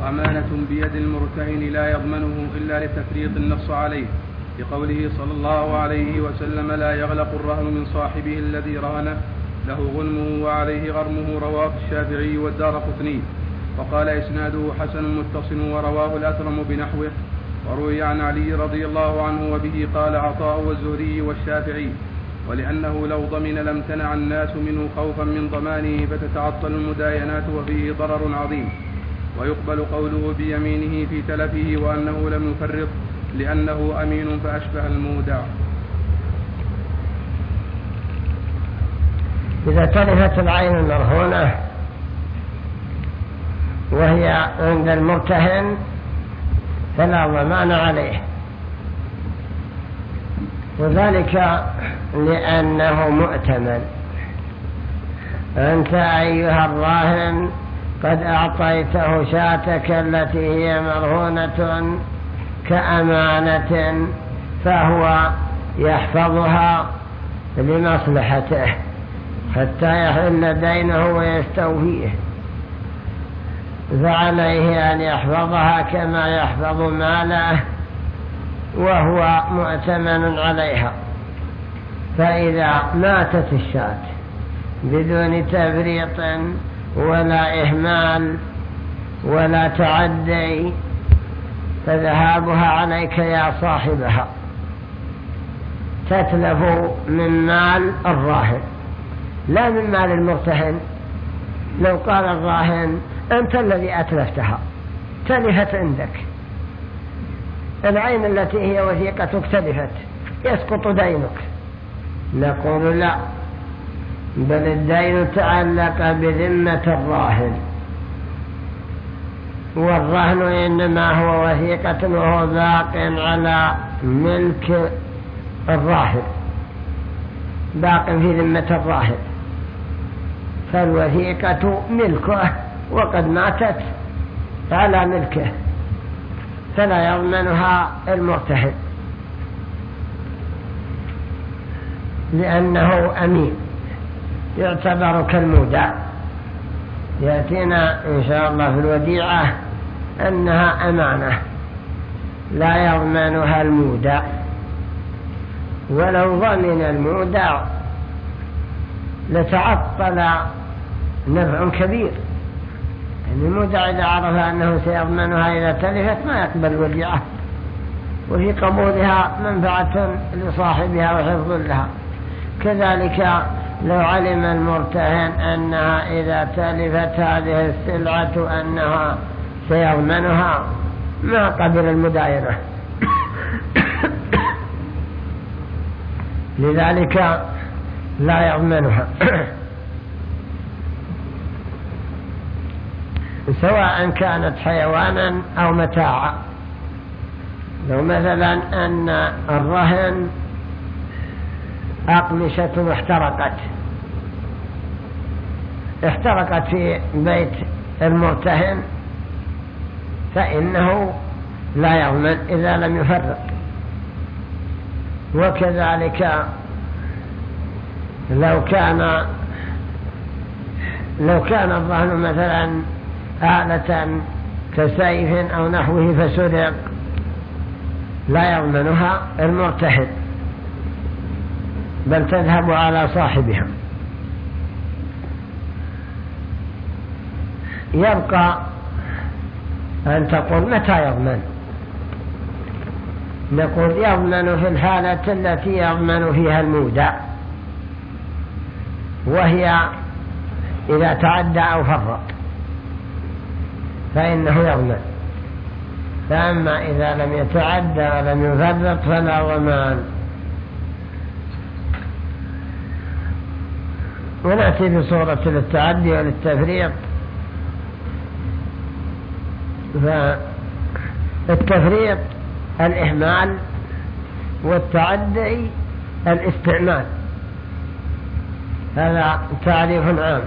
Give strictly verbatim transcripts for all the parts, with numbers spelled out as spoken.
وأمانة بيد المرتهن لا يضمنه إلا لتفريط النص عليه، لقوله صلى الله عليه وسلم: لا يغلق الرهن من صاحبه الذي رهنه، له غنمه وعليه غرمه. رواه الشافعي والدارقطني. وقال إسناده حسن متصل، ورواه الأثرم بنحوه. وروي عن علي رضي الله عنه وبه قال عطاء والزهري والشافعي: ولأنه لو ضمن لامتنع الناس منه خوفا من ضمانه فتتعطل المداينات وفيه ضرر عظيم. ويقبل قوله بيمينه في تلفه وأنه لم يفرط لأنه أمين فأشبه المودع. إذا تلفت العين المرهونة وهي عند المرتهن فلا ضمان عليه، وذلك لأنه مؤتمن. أنت أيها الراهن قد أعطيته شاتك التي هي مرهونة كأمانة، فهو يحفظها لمصلحته حتى يحل دينه ويستوفيه، فعليه أن يحفظها كما يحفظ ماله وهو مؤتمن عليها. فإذا ماتت الشاة بدون تفريط ولا إهمال ولا تعدي فذهابها عليك يا صاحبها، تتلف من مال الراهن لا من مال المرتهن. لو قال الراهن: أنت الذي أتلفتها، تلفت عندك، العين التي هي وثيقتك تلفت، يسقط دينك. نقول: لا، بل الدين تعلق بذمة الراهن، والرهن إنما هو وثيقة وهو باق على ملك الراهن، باق في ذمة الراهن، فالوثيقة ملكه وقد ماتت على ملكه فلا يضمنها المرتهن لأنه أمين، يعتبر كالمودع. يأتينا إن شاء الله في الوديعة أنها أمانة لا يضمنها المودع، ولو ضمن المودع لتعطل نفع كبير. المودع إذا عرف أنه سيضمنها إذا تلفت ما يقبل الوديعة، وفي قبولها منفعة لصاحبها وحفظ لها. كذلك لو علم المرتهن أنها إذا تلفت هذه السلعة أنها سيضمنها ما قبل المداينة، لذلك لا يضمنها سواء كانت حيوانا أو متاعا. لو مثلا أن الرهن أقمشة احترقت احترقت في بيت المرتهن فإنه لا يضمن إذا لم يفرق. وكذلك لو كان لو كان الرهن مثلا آلة كسيف أو نحوه فسرق لا يضمنها المرتهن بل تذهب على صاحبها. يبقى أن تقول متى يضمن؟ نقول يضمن في الحالة التي يضمن فيها المودع، وهي إذا تعدى أو فرط فإنه يضمن. فأما إذا لم يتعدى ولم يفرط فلا ضمان. ونأتي بصورة للتعدي وللتفريط. فالتفريط الإهمال، والتعدي الاستعمال. هذا تعريف عام.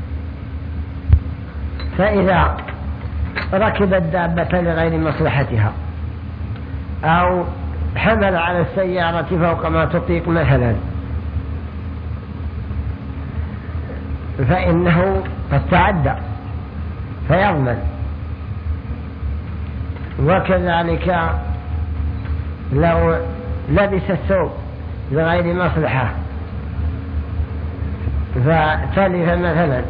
فإذا ركب الدابة لغير مصلحتها أو حمل على السيارة فوق ما تطيق مثلا فإنه قد تعدى فيضمن. وكذلك لو لبس الثوب لغير مصلحة فتلف مثلا،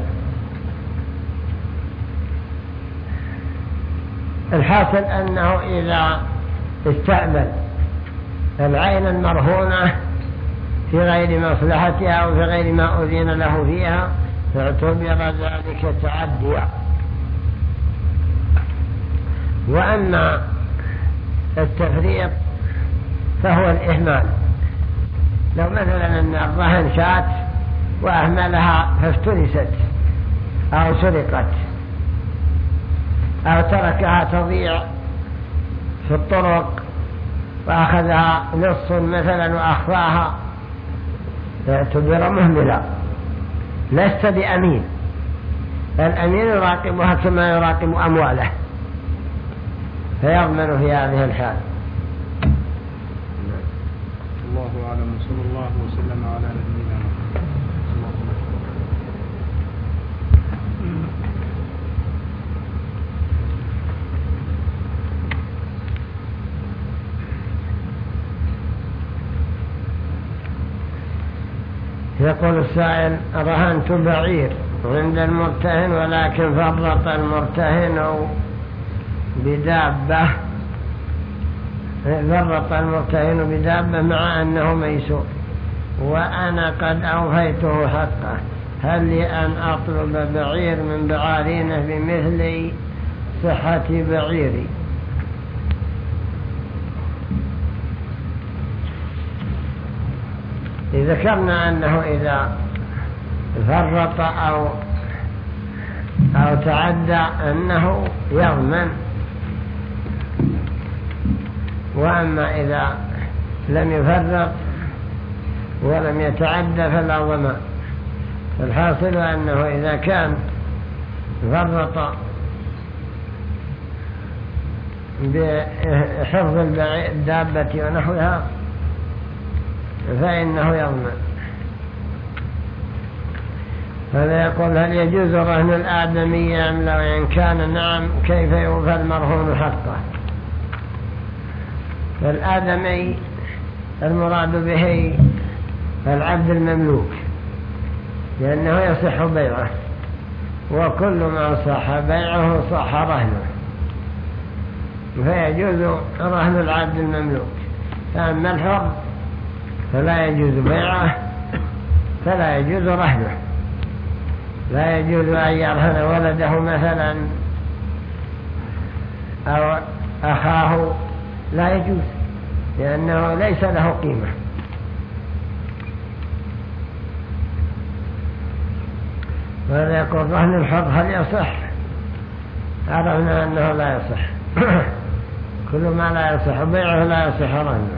الحاصل أنه إذا استعمل العين المرهونة في غير مصلحتها أو في غير ما أذن له فيها فاعتبر ذلك تعديا. وأما التفريط فهو الإهمال. لو مثلا أن الرهن شات وأهملها فافترست أو سرقت أو تركها تضيع في الطرق وأخذها نص مثلا وأخفاها فاعتبر مهملا. لست بأمين، الأمين يراقبها كما يراقب أمواله فيضمن في هذه الحال. الله أعلم، صلى الله وسلم على نبينا يقول السائل: رهنت بعير عند المرتهن ولكن فرط المرتهن بدابة فرط المرتهن بدابة مع أنه ميسور وأنا قد أوفيته حقه، هل لي أن أطلب بعير من بعارينه بمثل صحة بعيري؟ ذكرنا أنه إذا فرط أو أو تعدى أنه يضمن، وأما إذا لم يفرط ولم يتعدى فلا ضمان. الحاصل أنه إذا كان فرط بحفظ الدابة ونحوها فإنه يضمن. هذا يقول: هل يجوز رهن الآدمي أم لا؟ إن كان نعم كيف يوفى المرهون حقه؟ الآدمي المراد به العبد المملوك، لأنه يصح بيعه، وكل ما صح بيعه صح رهنه، فيجوز رهن العبد المملوك. فأما الحر فلا يجوز بيعه فلا يجوز رهنه. لا يجوز أن يرهن ولده مثلا أو أخاه، لا يجوز، لأنه ليس له قيمة. وهذا يقول: رهن الحر هل يصح؟ عرفنا أنه لا يصح. كل ما لا يصح بيعه لا يصح رهنه.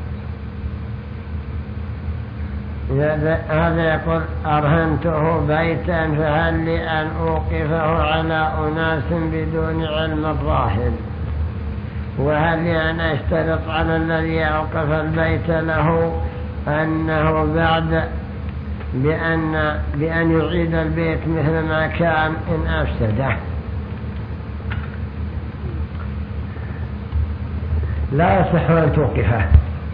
هذا يقول: أرهنته بيتا فهل لي أن أوقفه على أناس بدون علم الراهن؟ وهل لي أن أشترط على الذي أوقف البيت له أنه بعد بأن, بأن يعيد البيت مثل ما كان إن أفسده؟ لا يصح أن توقفه.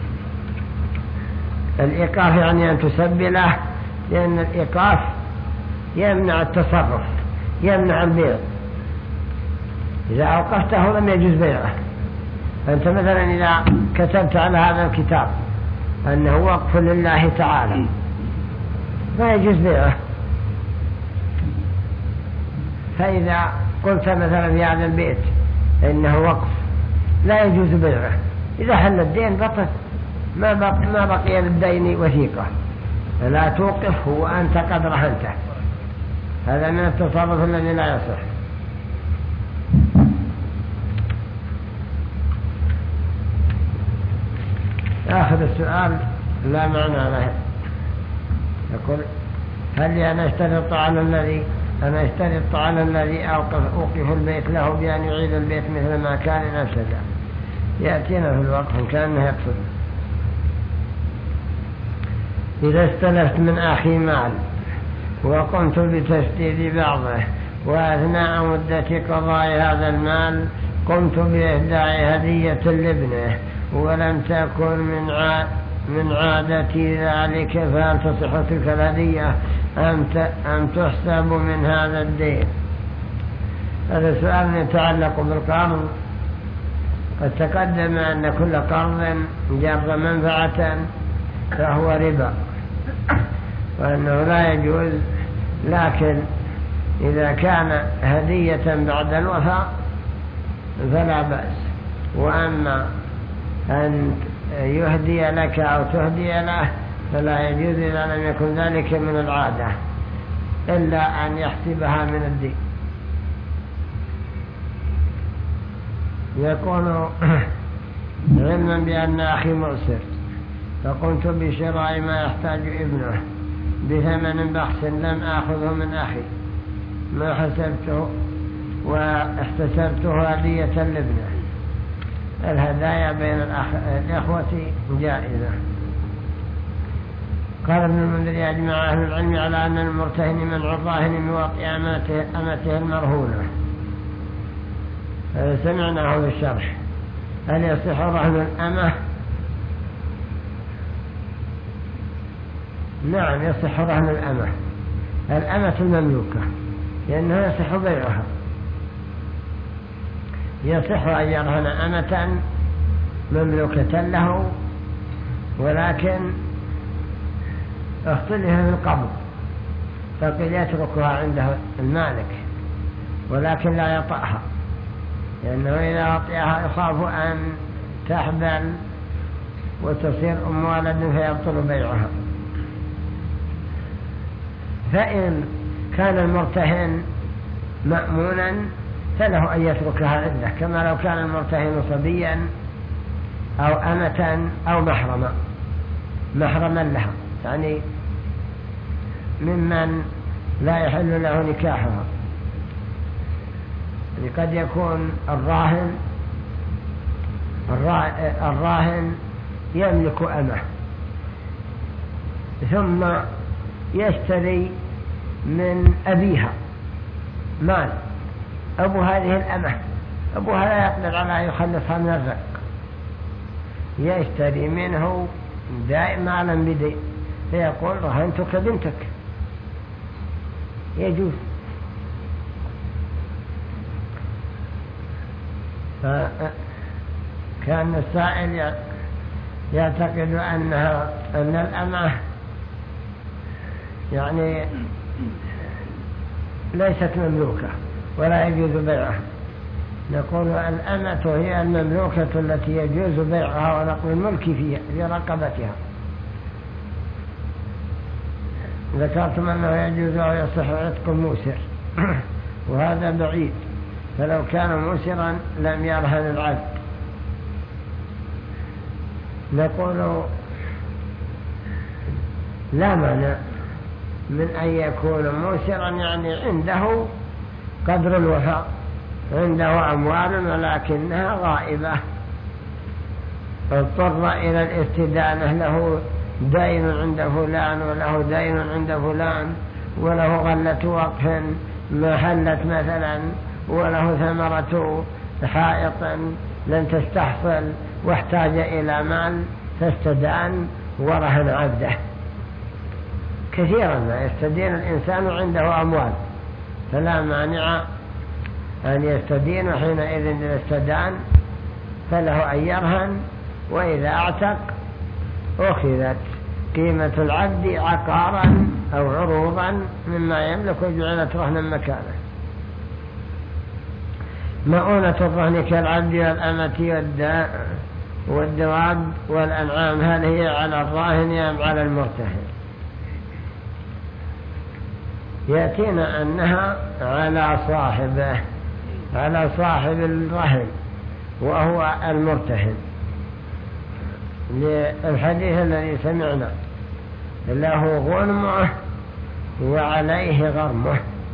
الإيقاف يعني أن تسبله، لأن الإيقاف يمنع التصرف، يمنع البيع. إذا أوقفته لم يجوز بيعه. فأنت مثلا إذا كتبت على هذا الكتاب أنه وقف لله تعالى ما يجوز بيعه. فإذا قلت مثلا في هذا البيت إنه وقف لا يجوز بيعه. إذا حل الدين بطل، ما بقي, ما بقي للدين وثيقة، فلا توقفه وأنت قد رهنته. هذا من التصرف الذي لا يصح. آخر السؤال لا معنى له. يقول: هل لي أن أشترط على الذي أنا أشترط على الذي أوقف, أوقف البيت له بأن يعيد البيت مثل ما كان نفسه؟ يأتينا في الوقف كأنه يقصد: إذا استلفت من أخي مال وقمت بتسديد بعضه وأثناء مدة قضاء هذا المال قمت بإهداء هدية لابنه ولم تكن من عاد من عادتي ذلك، فهل تصح تلك الهدية أم تحسب من هذا الدين؟ هذا سؤال يتعلق بالقرض. قد تقدم أن كل قرض جر منفعة فهو ربا، وأنه لا يجوز، لكن إذا كان هدية بعد الوفاء فلا بأس. وأما أن يهدي لك أو تهدي له فلا يجوز إذا لم يكن ذلك من العادة، إلا أن يحسبها من الدين. يقول علما بأن أخي مؤسر، فقمت بشراء ما يحتاج ابنه بثمن بخس لم آخذه من أخي، ما حسبته واحتسبته هدية لابنه. الهدايا بين الإخوة جائزة. قال ابن المنذر: يجمع أهل العلم على أن المرتهن منع الراهن من وطئ أمته المرهونة. سمعناه في الشرح. هل يصح رهن الأمة؟ نعم يصح رهن الأمة، الأمة المملوكة، لأنه يصح بيعها. يصح أن يرهن أمة مملوكة له، ولكن اختلف في القبض، فقيل يتركها عند المالك ولكن لا يطأها، لأنه إذا أطيعها يخاف أن تحبل وتصير أم ولد فيبطل بيعها. فإن كان المرتهن مأمونا فله أن يتركها عنده، كما لو كان المرتهن صبيا أو أمة أو محرما محرما لها، يعني ممن لا يحل له نكاحها. يعني قد يكون الراهن الراهن يملك أمه ثم يشتري من أبيها مال، أبو هذه الأمة أبوها لا يقدر على أن يخلصها من الرق، يشتري منه دائما مالا بدين، فيقول رهنتك بنتك، يجوز. فكان السائل يعتقد أنها أن الأمة يعني ليست مملوكة ولا يجوز بيعها. نقول الأمة هي المملوكة التي يجوز بيعها ونقل الملك فيها في رقبتها. ذكرتم أنه يجوز أو يصح عتق موسر وهذا بعيد، فلو كان موسرا لم يرهن العبد. نقول لا مانع من أن يكون موسرا، يعني عنده قدر الوفاء، عنده أموال ولكنها غائبة، اضطر إلى الاستدانة، له دين عند فلان وله دين عند فلان وله غلة وقف ما حلت مثلا وله ثمرة حائط لن تستحصل واحتاج إلى مال فاستدان ورهن عبده. كثيرا ما يستدين الإنسان عنده أموال، فلا مانع أن يستدين، حينئذ إذا استدان فله أن يرهن، وإذا اعتق أخذت قيمة العبد عقارا أو عروضا مما يملك وجعلت رهنا مكانه. مؤونة الرهن كالعبد والأمة والدواب والأنعام، هل هي على الراهن أم على المرتهن؟ يأتينا أنها على صاحبه، على صاحب الرهن وهو المرتهن، للحديث الذي سمعنا له غنمه وعليه غرمه.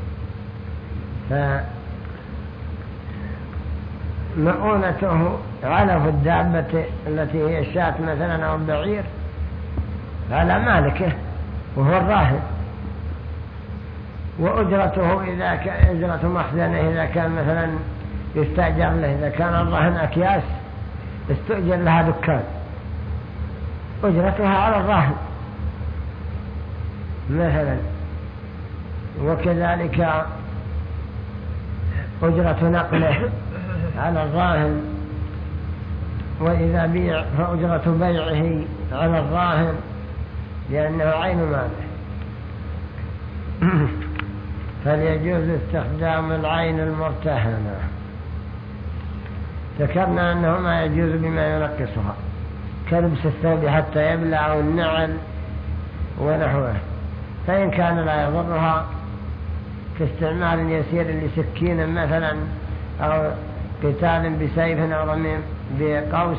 فمؤونته علف الدابة التي هي الشاة مثلا أو البعير على مالكه وهو الراهن، وأجرته إذا كان أجرة مخزنه إذا كان مثلا يستأجر له. إذا كان الرهن أكياس استؤجر لها دكان أجرتها على الرهن مثلا. وكذلك أجرة نقله على الراهن، وإذا بيع فأجرة بيعه على الراهن لأنه عين ماله. فليجوز استخدام العين المرتهنة. ذكرنا أنه ما يجوز بما ينقصها كلبس الثوب حتى يبلع أو النعل ونحوه، فإن كان لا يضرها كاستعمال يسير لسكين مثلا أو قتال بسيف أو رمي بقوس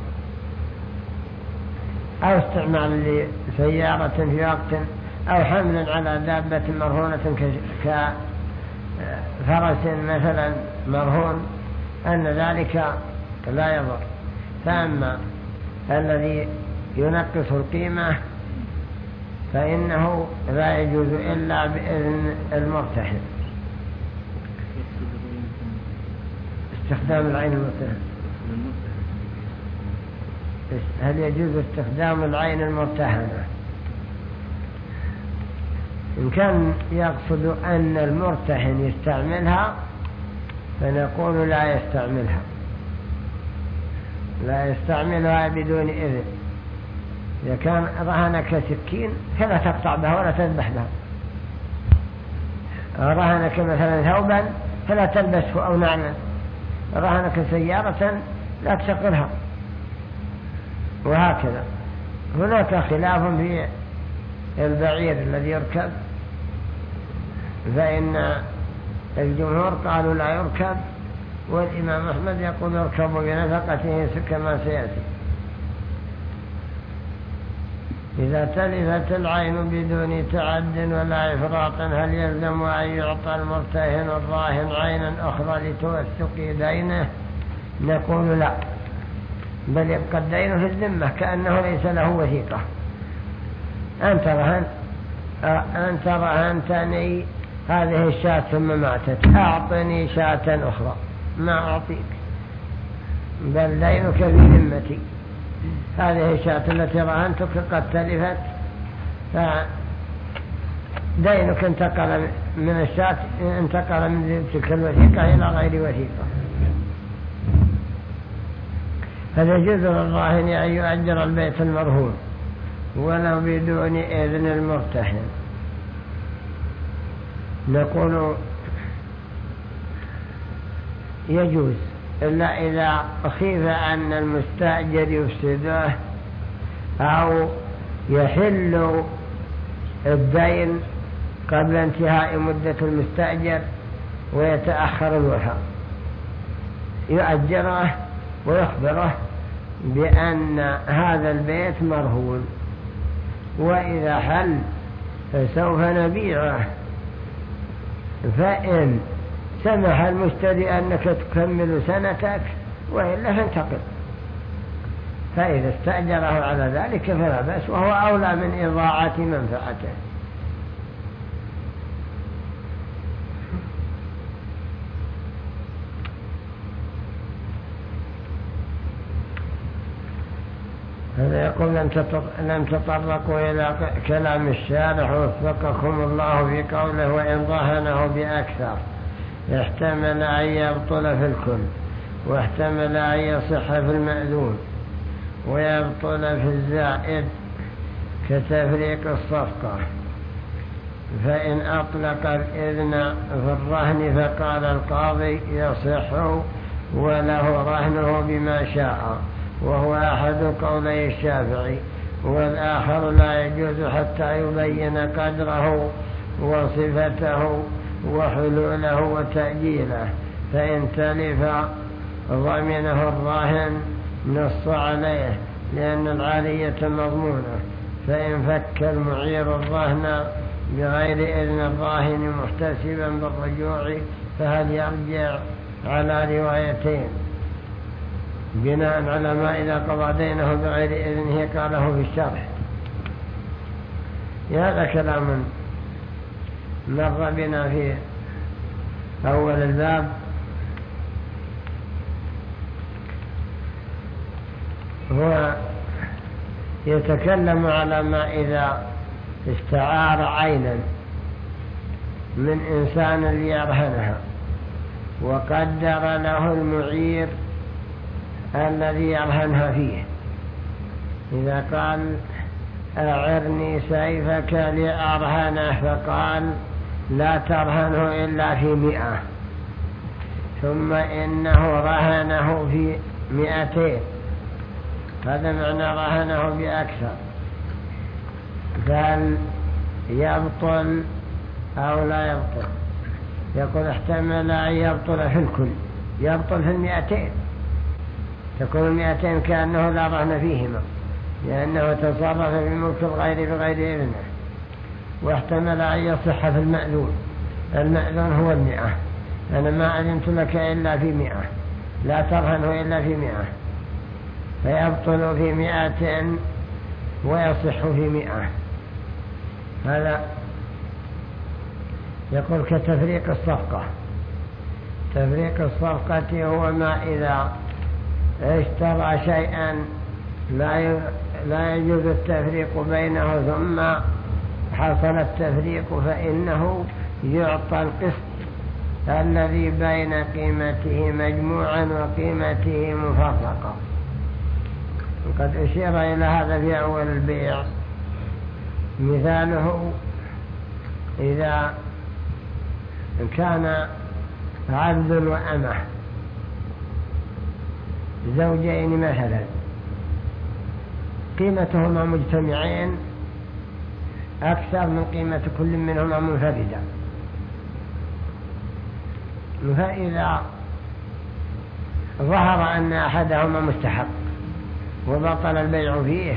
أو استعمال لسيارة في وقت أو حمل على دابة مرهونة كفرس مثلا مرهون، أن ذلك لا يضر. فأما الذي ينقص القيمة فإنه لا يجوز إلا بإذن المرتهن. استخدام العين المرتهنة، هل يجوز استخدام العين المرتهنة؟ إن كان يقصد أن المرتهن يستعملها فنقول لا يستعملها، لا يستعملها بدون إذن. إذا كان رهنك سكين فلا تقطع بها ولا تذبح بها، رهنك مثلا ثوبا فلا تلبسه أو نعلا، رهنك سيارة لا تشغلها، وهكذا. هناك خلاف في البعير الذي يركب، فإن الجمهور قالوا لا يركب، والإمام أحمد يقول يركب بنفقته كما سيأتي. إذا تلفت العين بدون تعد ولا إفراط هل يلزم أن يعطى المرتهن الراهن عينا أخرى لتوثق دينه؟ نقول لا، بل يبقى الدين في الذمة كأنه ليس له وثيقة. أنت رهن أنت رهنتني هذه الشاة ثم ماتت، أعطني شاة أخرى، ما أعطيك، بل دينك في ذمتي. هذه الشاة التي رهنتك قد تلفت، فدينك انتقل من الشاة انتقل من تلك الوثيقة إلى غير وثيقة. فيجوز للراهن أن يؤجر البيت المرهون ولو بدون إذن المرتهن. نقول يجوز إلا إذا خيف أن المستأجر يفسده أو يحل الدين قبل انتهاء مدة المستأجر ويتأخر الوفاء، يؤجره ويخبره بأن هذا البيت مرهون، وإذا حل فسوف نبيعه، فإن سمح المشتري أنك تكمل سنتك وإلا فانتقل. فإذا استأجره على ذلك فلا بأس، وهو أولى من إضاعة منفعته. هذا يقول لم تطرقوا إلى كلام الشارح وفقكم الله في قوله وإن ظهنه بأكثر، يحتمل أن يبطل في الكل، واحتمل أن يصح في المأذون، ويبطل في الزائد كتفريق الصفقة. فإن أطلق الإذن في الرهن فقال القاضي يصح وله رهنه بما شاء، وهو أحد قولي الشافعي، والآخر لا يجوز حتى يبين قدره وصفته وحلوله وتأجيله. فإن تلف ضمنه الراهن نص عليه لأن العارية مضمونة. فإن فك المعير الرهن بغير إذن الراهن محتسبا بالرجوع فهل يرجع على روايتين بناء على ما إذا قضى دينه بغير إذنه قاله في الشرح. هذا كلام مر بنا في أول الباب، هو يتكلم على ما إذا استعار عينا من إنسان ليرهنها وقدر له المعير الذي يرهنها فيه، إذا قال أعرني سيفك لأرهنه فقال لا ترهنه إلا في مئة، ثم إنه رهنه في مئتين، هذا معنى رهنه بأكثر، قال يبطل أو لا يبطل؟ يقول احتمل أن يبطل في الكل، يبطل في المئتين، تكون المئتين كأنه لا رهن فيهما لأنه تصرف في ملك الغير بغير إذنه. واحتمل أن يصح في المأذون، المأذون هو المئة، أنا ما أذنت لك إلا في مئة، لا ترهنه إلا في مئة، فيبطل في مئة ويصح في مئة. هذا يقول كتفريق الصفقة. تفريق الصفقة هو ما إذا اشترى شيئا لا يجوز التفريق بينه ثم حصل التفريق فإنه يعطى القسط الذي بين قيمته مجموعا وقيمته مفرقا. وقد أشير إلى هذا في أول البيع، مثاله إذا كان عبد وأمه زوجين مثلا قيمتهما مجتمعين أكثر من قيمة كل منهما منفردا، فإذا ظهر أن أحدهما مستحق وبطل البيع فيه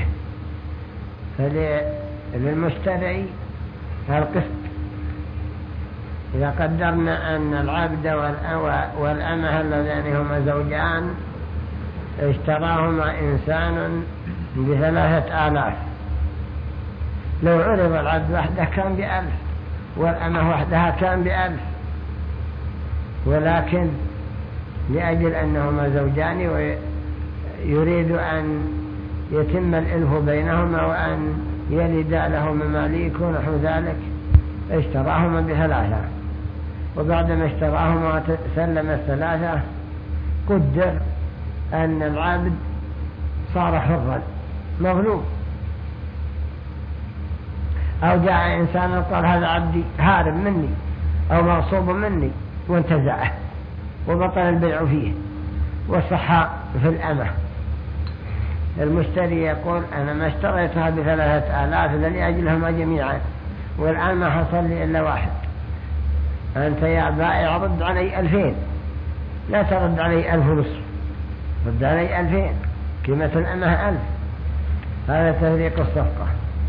فللمشتري القسط. إذا قدرنا أن العبد والأمة اللذان هما زوجان اشتراهما إنسان بثلاثة آلاف، لو عرض العبد وحده كان بألف والأمة وحدها كان بألف، ولكن لأجل أنهما زوجان ويريد أن يتم الإلف بينهما وأن يلد له مماليك ونحو ذلك اشتراهما بثلاثة، وبعدما اشتراهما وسلم الثلاثة قدر أن العبد صار حرا مظلوم، أو جاء إنسان قال هذا عبدي هارب مني أو مغصوب مني وانتزعه وبطل البيع فيه وصح في الأمة. المشتري يقول أنا ما اشتريتها بثلاثة آلاف لأجلهما جميعا والآن ما حصل لي إلا واحد، أنت يا بائع رد علي ألفين، لا ترد علي ألف ونصف، رد علي ألفين، قيمة الأمة ألف. هذا تفريق الصفقة.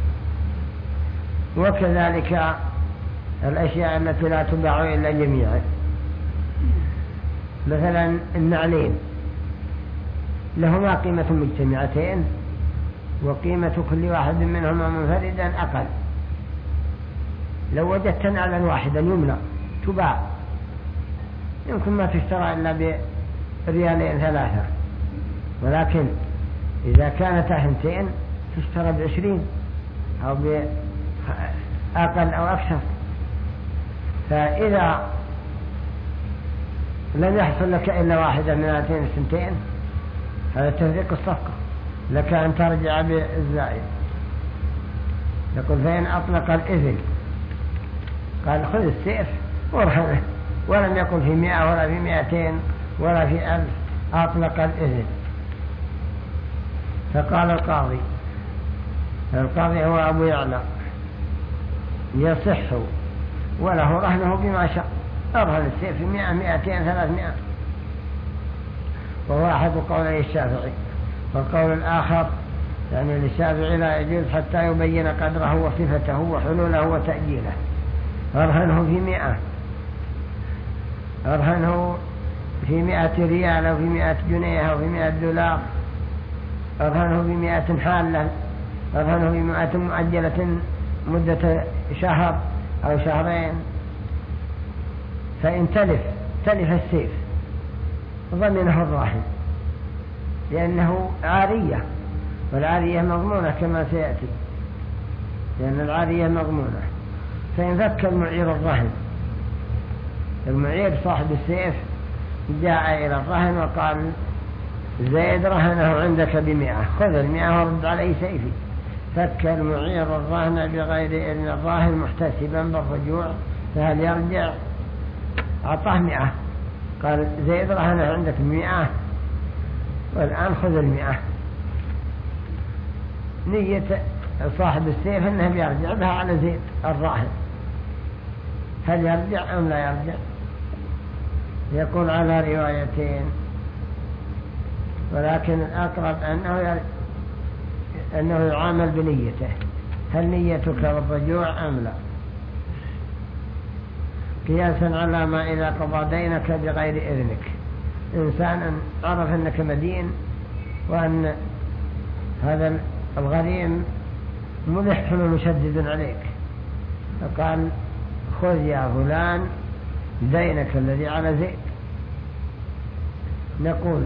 وكذلك الأشياء التي لا تباع إلا جميعا، مثلا النعلين لهما قيمة مجتمعتين وقيمة كل واحد منهما منفردا أقل، لو وجدت نعلا واحدا يملأ تباع، يمكن ما تشترى إلا بريالين ثلاثة، ولكن إذا كانت اثنتين تشترى بعشرين أو بأقل أو أكثر. فإذا لم يحصل لك إلا واحدة من هاتين السنتين هذا تفريق الصفقة، لك أن ترجع بالزائد. يقول فإن أطلق الإذن قال خذ السيف وارهنه، ولم يكن في مئة ولا في مئتين ولا في ألف، أطلق الإذن. فقال القاضي، القاضي هو أبو يعلى، يصح وله رهنه بما شاء، أرهن السيف في مئة مئتين ثلاثمائة، وهو أحد قولي الشافعي. والقول الآخر يعني للشافعي لا يجوز حتى يبين قدره وصفته وحلوله وتأجيله. أرهنه في مئة، أرهنه في مئة ريال أو في مئة جنيه أو في مئة دولار، أرهنه في مئة حالة، أرهنه في مئة مؤجلة مدة شهر أو شهرين. فإن تلف تلف السيف ضمنه الراهن، لأنه عارية، والعارية مضمونة كما سيأتي، لأن العارية مضمونة. فإن فك المعير الرهن، المعير صاحب السيف جاء إلى الرهن وقال زيد رهنه عندك بمئة، خذ المئة ورد عليه سيفي. فك المعير الرهن بغير إذن الراهن محتسبا بالرجوع، فهل يرجع؟ أعطاه مئة، قال زيد رهنه عندك بمئة والآن خذ المئة. نية صاحب السيف أنه بيرجع بها على زيد الراهن، هل يرجع أم لا يرجع؟ يكون على روايتين، ولكن الأقرب أنه أنه يعامل بنيته، هل نيتك بالرجوع أم لا؟ قياسا على ما إذا قضى دينك بغير إذنك، إنسان عرف أنك مدين وأن هذا الغريم ملح ومشدد عليك، فقال خذ يا فلان دينك الذي على زيد. نقول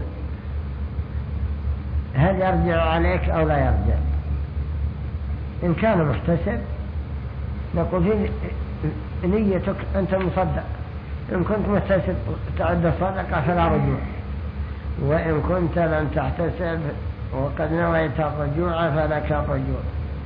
هل يرجع عليك أو لا يرجع؟ إن كان محتسب نقول في نيتك أنت مصدق، إن كنت محتسب تعد الصدقة فلا رجوع، وإن كنت لم تحتسب وقد نويت الرجوع فلك الرجوع.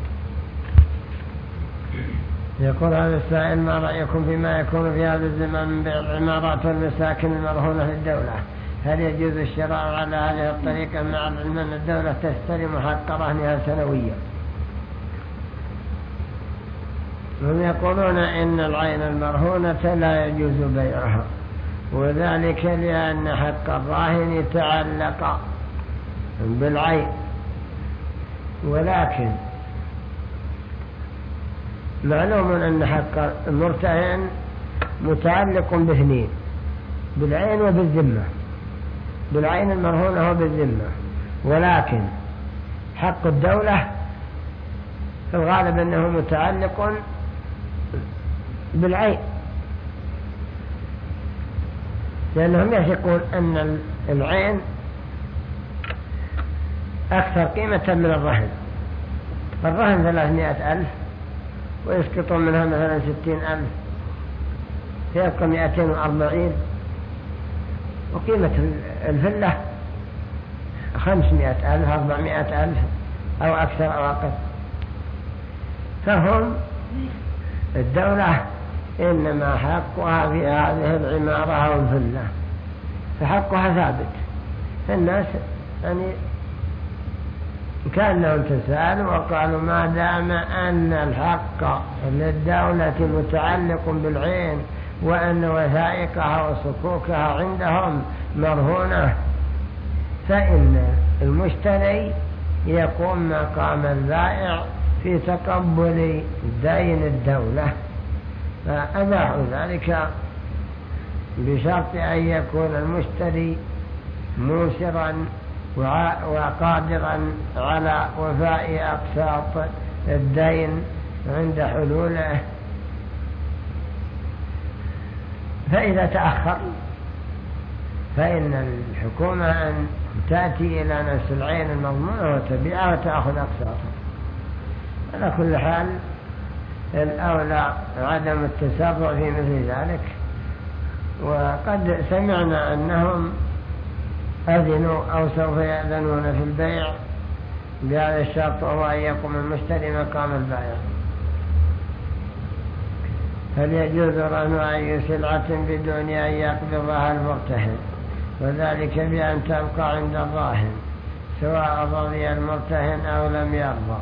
يقول هذا السائل ما رأيكم فيما يكون في هذا الزمان من بيع العمارات والمساكن المرهونة للدولة؟ هل يجوز الشراء على هذه الطريقة مع العلم أن الدولة تستلم حق رهنها سنويا؟ هم يقولون إن العين المرهونة لا يجوز بيعها، وذلك لأن حق الراهن يتعلق بالعين، ولكن معلوم أن حق المرتهن متعلق باثنين، بالعين وبالذمة، بالعين المرهونة وبالذمة، ولكن حق الدولة في الغالب أنه متعلق بالعين، لأنهم يثقون أن العين أكثر قيمة من الرهن. الرهن ثلاثمائة ألف ويسقطون منها مثلا ستين ألف، يبقى مئتين وأربعين، وقيمة الفلة خمسمائة ألف أربعمائة ألف أو أكثر أو أقل. فهم الدولة إنما حقها في هذه العمارة أو الفلة، فحقها ثابت. الناس يعني كانهم تسألوا وقالوا ما دام أن الحق للدولة متعلق بالعين وأن وثائقها وصكوكها عندهم مرهونة، فإن المشتري يقوم مقام البائع في تقبل دين الدولة، فأباحوا ذلك بشرط أن يكون المشتري موسرا وقادرا على وفاء أقساط الدين عند حلوله. فإذا تأخر فإن الحكومة أن تأتي إلى نفس العين المضمونة وتبيعها وتأخذ أقساطها. على كل حال الأولى عدم التسرع في مثل ذلك، وقد سمعنا أنهم أذنوا أو سوف يأذنون في البيع بهذا الشرط، وهو أن يقوم المشتري مقام البائع. هل يجوز رهن أي سلعة بدون أن يقبضها المرتهن، وذلك بأن تبقى عند الراهن سواء رضي المرتهن أو لم يرضى؟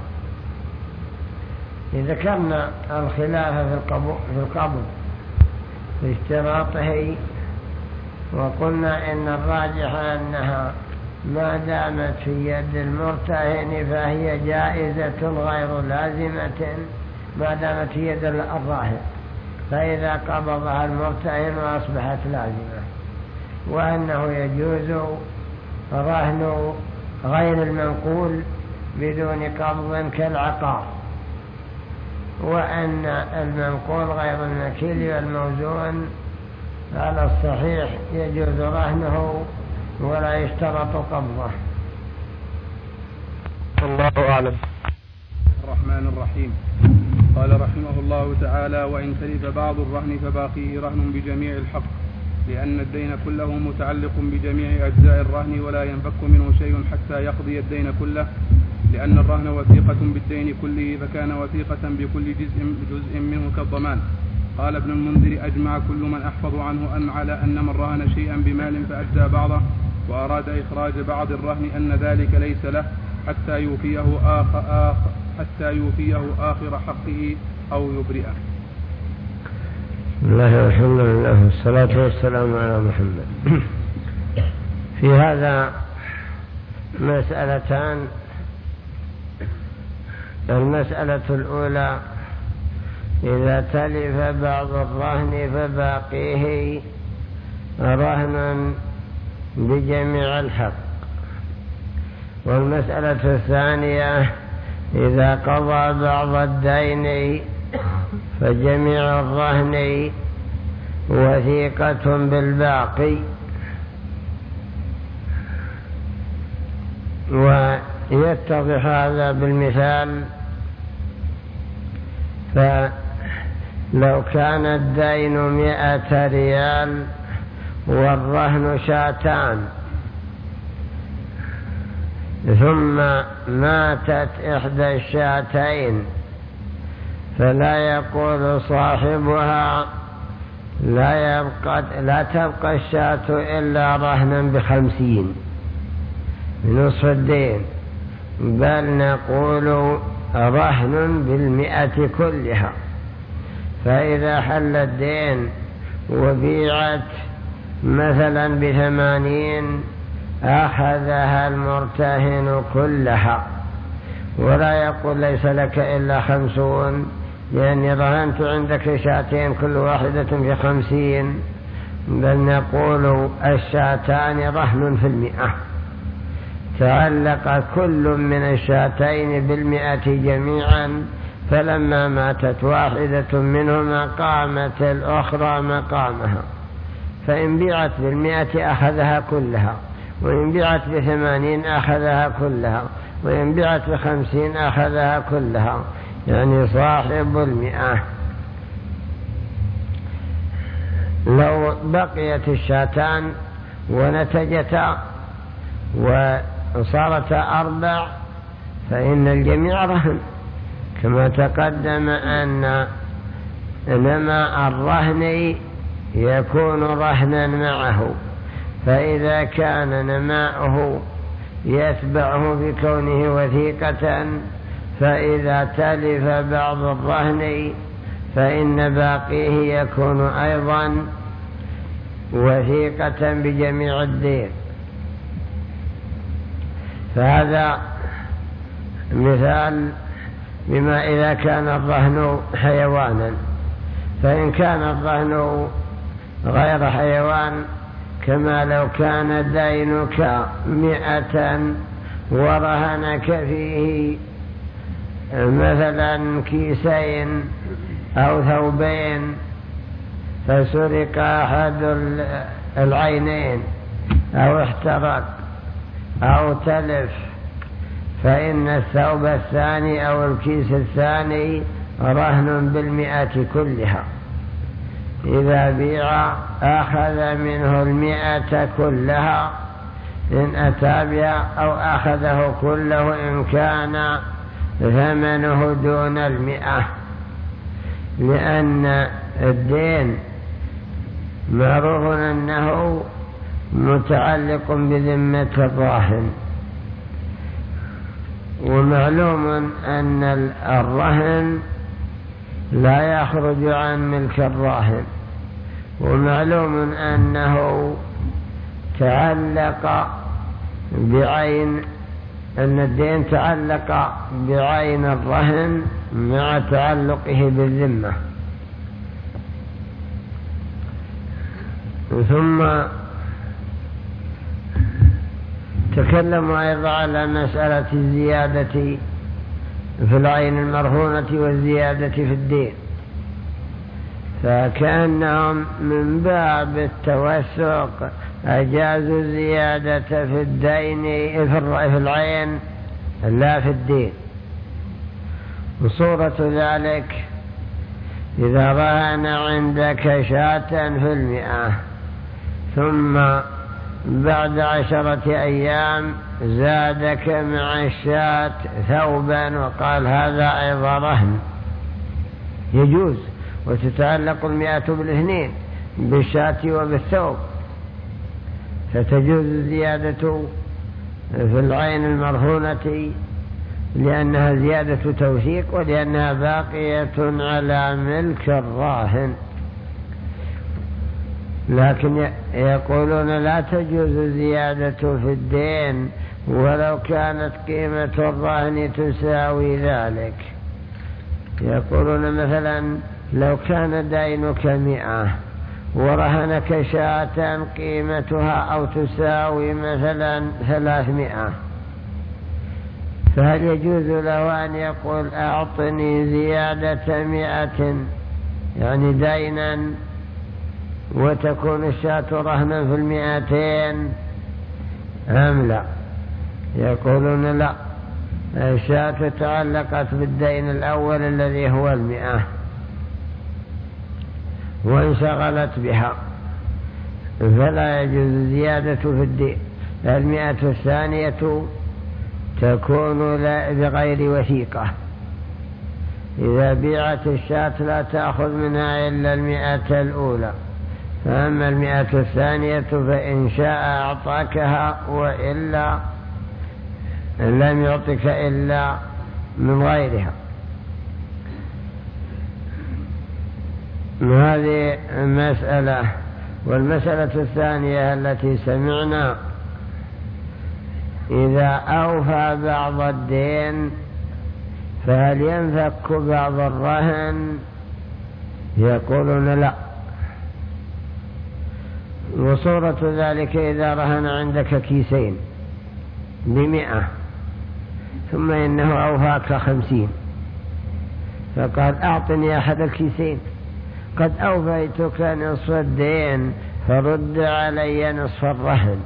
ذكرنا الخلاف في القبض في اشتراطه، وقلنا إن الراجح أنها ما دامت في يد المرتهن فهي جائزة غير لازمة ما دامت في يد الراهن، فإذا قبضها المرتهن أصبحت لازمة، وأنه يجوز رهن غير المنقول بدون قبض كالعقار، وأن المنقول غير المكيل والموزون على الصحيح يجوز رهنه ولا يشترط قبضه. الله أعلم. الرحمن الرحيم. قال رحمه الله تعالى: وإن تلف بعض الرهن فباقيه رهن بجميع الحق، لأن الدين كله متعلق بجميع أجزاء الرهن ولا ينفك منه شيء حتى يقضي الدين كله، لأن الرهن وثيقة بالدين كله، فكان وثيقة بكل جزء, جزء منه كالضمان. قال ابن المنذر: أجمع كل من أحفظ عنه أن على أن من رهن شيئا بمال فأجزى بعضه وأراد إخراج بعض الرهن أن ذلك ليس له حتى يوفيه آخر, آخر, حتى يوفيه آخر حقه أو يبرئه. بسم الله والحمد لله والصلاة والسلام على محمد. في هذا مسألتان. المسألة الأولى: إذا تلف بعض الرهن فباقيه رهن بجميع الحق. والمسألة الثانية: إذا قضى بعض الدين فجميع الرهن وثيقة بالباقي. ويتضح هذا بالمثال: فلو كان الدين مئة ريال والرهن شاتان، ثم ماتت إحدى الشاتين، فلا يقول صاحبها لا, يبقى لا تبقى الشاة إلا رهنا بخمسين بنصف الدين، بل نقول رهن بالمئة كلها. فإذا حل الدين وبيعت مثلا بثمانين أخذها المرتهن كلها، ولا يقول ليس لك إلا خمسون، لأني رهنت عندك شاتين كل واحدة في خمسين، بل نقول الشاتان رهن في المئة. تعلق كل من الشاتين بالمئة جميعا، فلما ماتت واحدة منهما قامت الأخرى مقامها، فإن بيعت بالمئة أخذها كلها، وإن بيعت بثمانين أخذها كلها، وإن بيعت بخمسين أخذها كلها، يعني صاحب المئة. لو بقيت الشاتان ونتجتا وصارتا أربع فإن الجميع رهن، كما تقدم أن نماء الرهن يكون رهنا معه، فإذا كان نماؤه يتبعه بكونه وثيقة، فإذا تلف بعض الرهن فإن باقيه يكون أيضا وثيقة بجميع الدين. فهذا مثال بما إذا كان الرهن حيوانا. فإن كان الرهن غير حيوان، كما لو كان دينك مئة ورهنك فيه مثلا كيسين أو ثوبين، فسرق أحد العينين أو احترق أو تلف، فإن الثوب الثاني أو الكيس الثاني رهن بالمئة كلها. إذا بيع أخذ منه المئة كلها إن أتى بها، أو أخذه كله إن كان ثمنه دون المئة، لأن الدين معروف أنه متعلق بذمة الراهن، ومعلوم أن الرهن لا يخرج عن ملك الراهن، ومعلوم أنه تعلق بعين أن الدين تعلق بعين الرهن مع تعلقه بالذمة. ثم تكلم أيضا على مسألة الزيادة في العين المرهونة والزيادة في الدين، فكأنهم من باب التوسق أجازوا الزيادة في الدين في العين لا في الدين. وصورة ذلك إذا رهن عندك شاة في المئة ثم بعد عشرة أيام زادك مع الشاة ثوبا وقال هذا أيضا رهن، يجوز، وتتعلق المئة بالاثنين بالشاة وبالثوب، فتجوز الزيادة في العين المرهونة لأنها زيادة توثيق ولأنها باقية على ملك الراهن. لكن يقولون لا تجوز الزيادة في الدين ولو كانت قيمة الرهن تساوي ذلك. يقولون مثلا لو كان دينك مئة ورهنك شاة قيمتها أو تساوي مثلا ثلاثمائة، فهل يجوز له أن يقول أعطني زيادة مئة يعني دينا وتكون الشاة رهنا في المئتين أم لا؟ يقولون لا، الشاة تعلقت بالدين الأول الذي هو المئة وانشغلت بها، فلا يجوز زيادة في الدين. المئة الثانية تكون بغير وثيقة، إذا بيعت الشاة لا تأخذ منها إلا المئة الأولى، فأما المئة الثانية فإن شاء أعطاكها وإلا لم يعطك إلا من غيرها. هذه مسألة. والمسألة الثانية التي سمعنا إذا أوفى بعض الدين فهل ينفك بعض الرهن؟ يقولون لا. وصورة ذلك إذا رهن عندك كيسين بمئة ثم إنه أوفاك خمسين فقال أعطني أحد الكيسين، قد أوفيتك نصف الدين فرد علي نصف الرهن.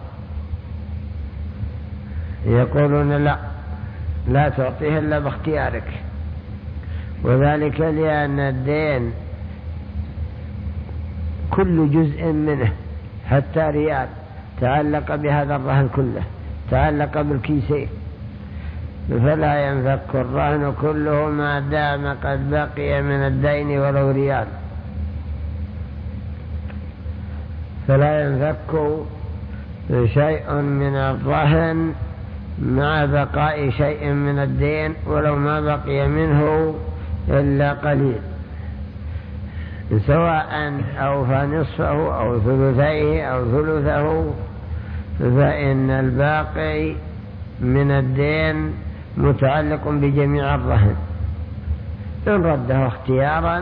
يقولون لا، لا تعطيه إلا باختيارك، وذلك لأن الدين كل جزء منه حتى ريال تعلق بهذا الرهن كله، تعلق بالكيسين، فلا ينفك الرهن كله ما دام قد بقي من الدين ولو ريال، فلا ينفك شيء من الرهن مع بقاء شيء من الدين ولو ما بقي منه إلا قليل، سواء أوفى نصفه أو ثلثيه أو ثلثه، فإن الباقي من الدين متعلق بجميع الرهن. إن رده اختيارا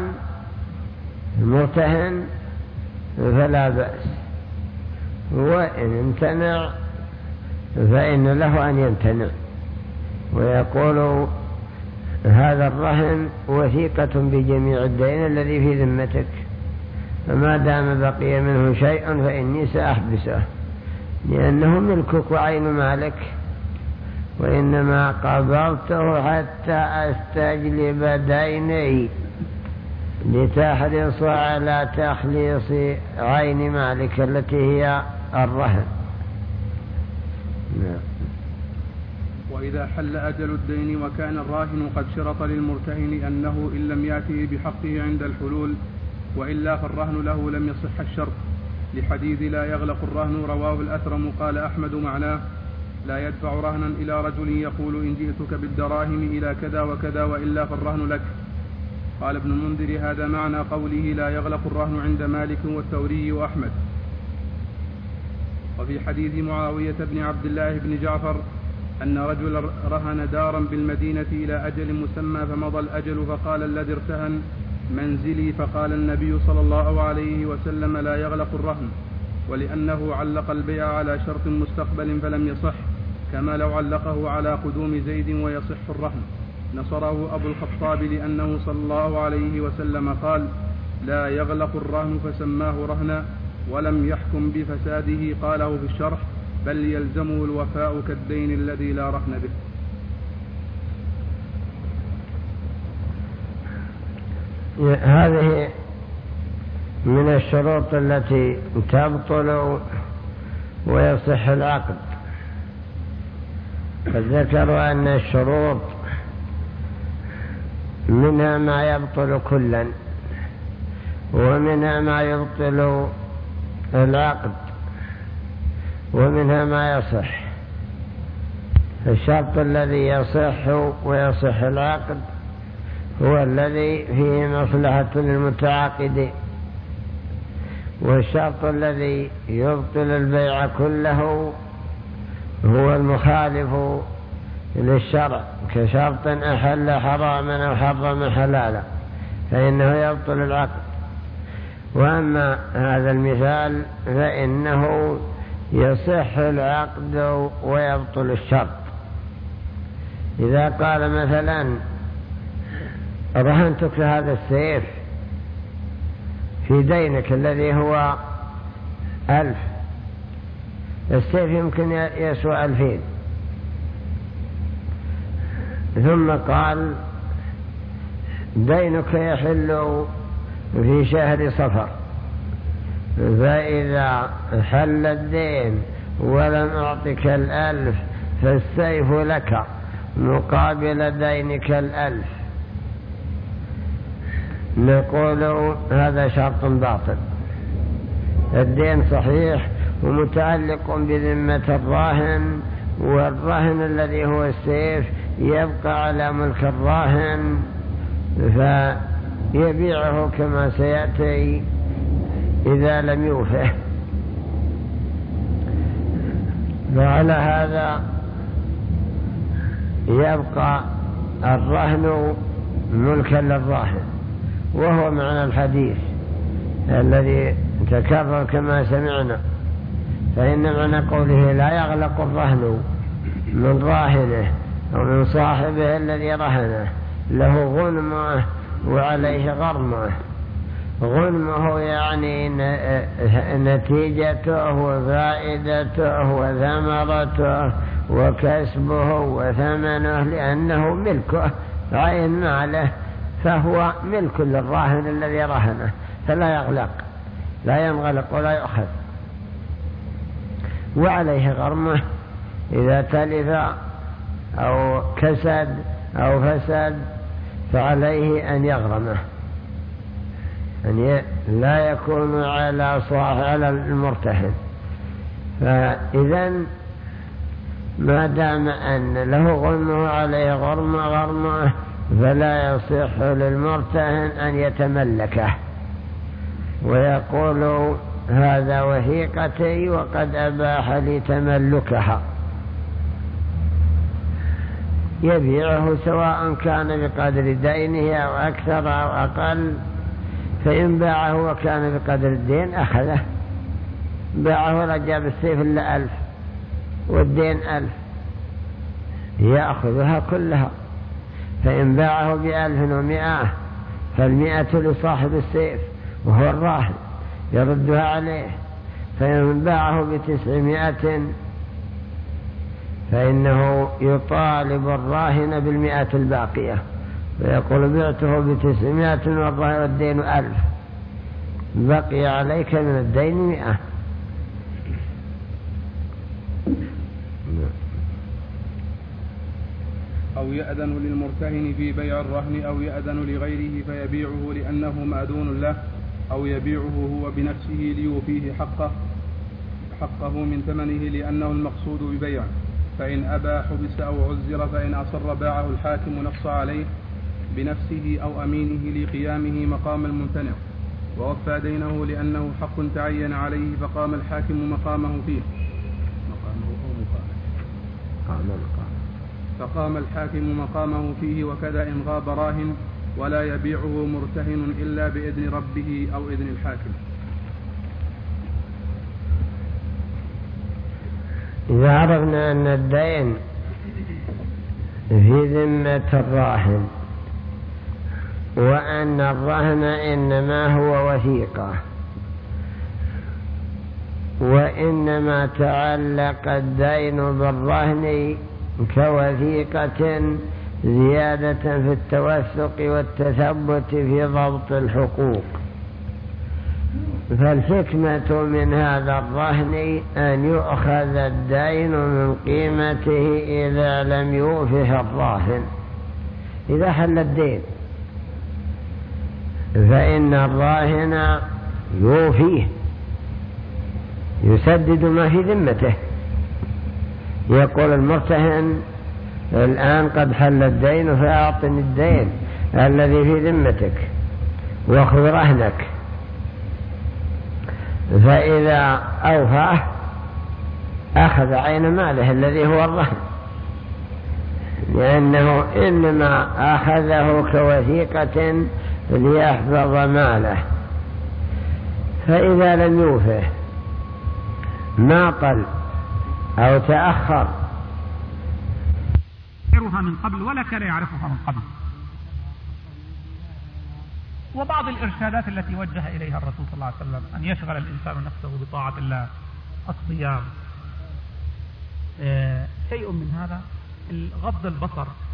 مرتهن فلا بأس، وإن امتنع فإن له أن يمتنع ويقول هذا الرهن وثيقة بجميع الدين الذي في ذمتك، فما دام بقي منه شيء فإني سأحبسه لأنه ملكك وعين مالك، وإنما قبضته حتى أستجلب ديني لتحرص على تخليص عين مالك التي هي الرهن. نعم. وإذا حل أجل الدين وكان الراهن قد شرط للمرتهن أنه إن لم يأته بحقه عند الحلول وإلا فالرهن له لم يصح الشرط، لحديث لا يغلق الرهن رواه الأثرم. قال أحمد معناه لا يدفع رهنا إلى رجل يقول إن جئتك بالدراهم إلى كذا وكذا وإلا فالرهن لك. قال ابن المنذر هذا معنى قوله لا يغلق الرهن عند مالك والثوري وأحمد. وفي حديث معاوية بن عبد الله بن جعفر أن رجل رهن دارا بالمدينة إلى أجل مسمى فمضى الأجل فقال الذي ارتهن منزلي، فقال النبي صلى الله عليه وسلم لا يغلق الرهن، ولأنه علق البيع على شرط مستقبل فلم يصح، كما لو علقه على قدوم زيد ويصح الرهن. نصره أبو الخطاب لأنه صلى الله عليه وسلم قال لا يغلق الرهن فسماه رهنا ولم يحكم بفساده. قاله في الشرح بل يلزمه الوفاء كالدين الذي لا رهن به. هذه من الشروط التي تبطل ويصح العقد. فذكروا أن الشروط منها ما يبطل كلا ومنها ما يبطل العقد ومنها ما يصح. الشرط الذي يصح ويصح العقد هو الذي فيه مصلحة للمتعاقدين، والشرط الذي يبطل البيع كله هو المخالف للشرع، كشرط أحل حراما أو حرم حلالا فإنه يبطل العقد. وأما هذا المثال فإنه يصح العقد ويبطل الشرط. إذا قال مثلا رهنتك هذا السيف في دينك الذي هو ألف، السيف يمكن يسوى ألفين، ثم قال دينك يحل في شهر صفر، فإذا حل الدين ولم أعطك الألف فالسيف لك مقابل دينك الألف، نقول هذا شرط باطل. الدين صحيح ومتعلق بذمة الراهن، والراهن الذي هو السيف يبقى على ملك الراهن فيبيعه كما سيأتي إذا لم يوفه. وعلى هذا يبقى الرهن ملكا للراهن، وهو معنى الحديث الذي تكرر كما سمعنا. فإن معنى قوله لا يغلق الرهن من راهنه أو من صاحبه الذي رهنه، له غنمه وعليه غرمه. غنمه يعني نتيجته وفائدته وثمرته وكسبه وثمنه، لأنه ملكه عين ماله، فهو ملك للراهن الذي رهنه، فلا يغلق، لا ينغلق ولا يؤخذ. وعليه غرمه إذا تلف أو كسد أو فسد فعليه أن يغرمه، أن لا يكون على صاحب على المرتهن. فإذا ما دام أن له غرمه عليه غرمه غرمه فلا يصح للمرتهن أن يتملكه ويقول هذا وثيقتي وقد أباح لي تملكها، يبيعه سواء كان بقدر دينه أو أكثر أو أقل. فإن باعه وكان بقدر الدين أخذه، باعه رجع بالسيف إلا ألف والدين ألف، يأخذها كلها. فإن باعه بألف ومئة فالمئة لصاحب السيف وهو الراهن يردها عليه. فإن باعه بتسعمائة فإنه يطالب الراهن بالمئة الباقية، ويقول بعته بتسعمائة والدين ألف، بقي عليك من الدين مئة. أو يأذن للمرتهن في بيع الرهن أو يأذن لغيره فيبيعه لأنه مأذون له، أو يبيعه هو بنفسه ليوفيه حقه حقه من ثمنه لأنه المقصود ببيعه. فإن أبى حبس أو عزر، فإن أصر باعه الحاكم نص عليه بنفسه أو أمينه لقيامه مقام الممتنع، ووفى دينه لأنه حق تعين عليه فقام الحاكم مقامه فيه مقامه أو مقامه فقام الحاكم مقامه فيه. وكذا إن غاب راهن ولا يبيعه مرتهن إلا بإذن ربه أو إذن الحاكم. إذا عرفنا أن الدين في ذمة الراهن وأن الرهن إنما هو وثيقة، وإنما تعلق الدين بالرهن كوثيقة زيادة في التوثق والتثبت في ضبط الحقوق. فالحكمة من هذا الرهن أن يؤخذ الدين من قيمته إذا لم يوفه الراهن. إذا حل الدين فإن الراهن يوفيه، يسدد ما في ذمته. يقول المرتهن الآن قد حل الدين فأعطني الدين الذي في ذمتك واخذ رهنك، فإذا أوفاه أخذ عين ماله الذي هو الرهن، لأنه إنما أخذه كوثيقة ليحفظ ماله. فإذا لم يوفه معطل أو تأخر يعرفها من قبل ولا كان يعرفها من قبل. وبعض الإرشادات التي وجه إليها الرسول صلى الله عليه وسلم أن يشغل الإنسان نفسه بطاعة الله، الصيام، شيء من هذا، غض البصر